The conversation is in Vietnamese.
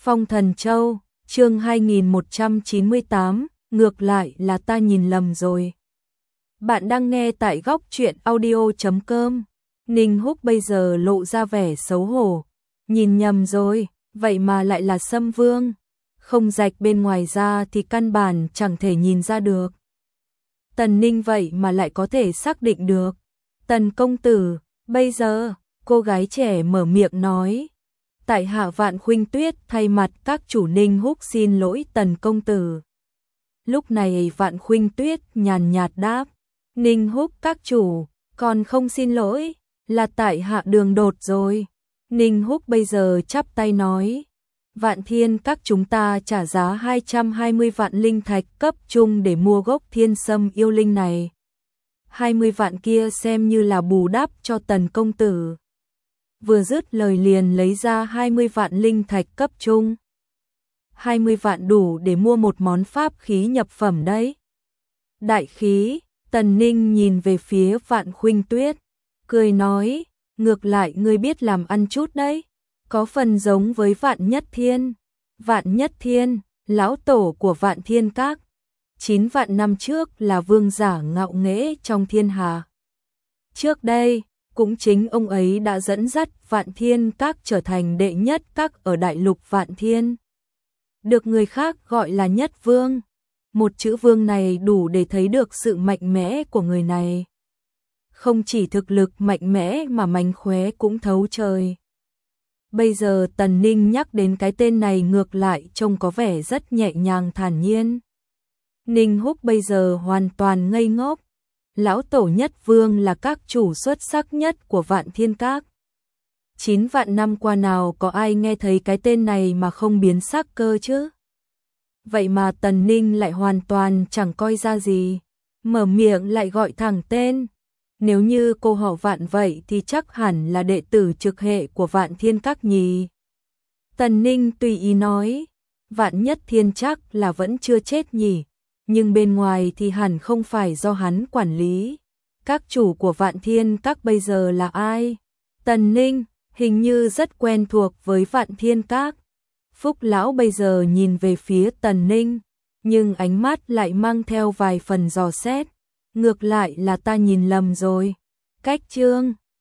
Phong Thần Châu, chương 2198, ngược lại là ta nhìn lầm rồi. Bạn đang nghe tại góc truyện audio.com. Ninh Húc bây giờ lộ ra vẻ xấu hổ. Nhìn nhầm rồi, vậy mà lại là Sâm Vương. Không rạch bên ngoài ra thì căn bản chẳng thể nhìn ra được. Tần Ninh vậy mà lại có thể xác định được. Tần công tử, bây giờ, cô gái trẻ mở miệng nói. Tại hạ Vạn Khuynh Tuyết thay mặt các chủ Ninh Húc xin lỗi Tần công tử. Lúc này Vạn Khuynh Tuyết nhàn nhạt đáp. Ninh Húc các chủ, còn không xin lỗi, là tại hạ đường đột rồi. Ninh Húc bây giờ chắp tay nói. Vạn Thiên các chúng ta trả giá 220 vạn linh thạch cấp trung để mua gốc thiên sâm yêu linh này. 20 vạn kia xem như là bù đắp cho Tần công tử. Vừa dứt lời liền lấy ra 20 vạn linh thạch cấp trung. 20 vạn đủ để mua một món pháp khí nhập phẩm đấy. Đại khí, Tần Ninh nhìn về phía Vạn Khuynh Tuyết, cười nói, ngược lại ngươi biết làm ăn chút đấy, có phần giống với Vạn Nhất Thiên. Vạn Nhất Thiên, lão tổ của Vạn Thiên Các, 9 vạn năm trước là vương giả ngạo nghễ trong thiên hà. Trước đây, cũng chính ông ấy đã dẫn dắt Vạn Thiên Các trở thành đệ nhất các ở đại lục Vạn Thiên. Được người khác gọi là Nhất Vương. Một chữ vương này đủ để thấy được sự mạnh mẽ của người này. Không chỉ thực lực mạnh mẽ mà mánh khóe cũng thấu trời. Bây giờ Tần Ninh nhắc đến cái tên này ngược lại trông có vẻ rất nhẹ nhàng thản nhiên. Ninh Húc bây giờ hoàn toàn ngây ngốc. Lão tổ Nhất Vương là các chủ xuất sắc nhất của Vạn Thiên Các. 9 vạn năm qua nào có ai nghe thấy cái tên này mà không biến sắc cơ chứ? Vậy mà Tần Ninh lại hoàn toàn chẳng coi ra gì, mở miệng lại gọi thẳng tên. Nếu như cô họ Vạn vậy thì chắc hẳn là đệ tử trực hệ của Vạn Thiên Các nhỉ. Tần Ninh tùy ý nói, Vạn Nhất Thiên chắc là vẫn chưa chết nhỉ, nhưng bên ngoài thì hẳn không phải do hắn quản lý. Các chủ của Vạn Thiên Các bây giờ là ai? Tần Ninh hình như rất quen thuộc với Vạn Thiên Các. Phúc lão bây giờ nhìn về phía Tần Ninh, nhưng ánh mắt lại mang theo vài phần dò xét. Ngược lại là ta nhìn lầm rồi. Cách chương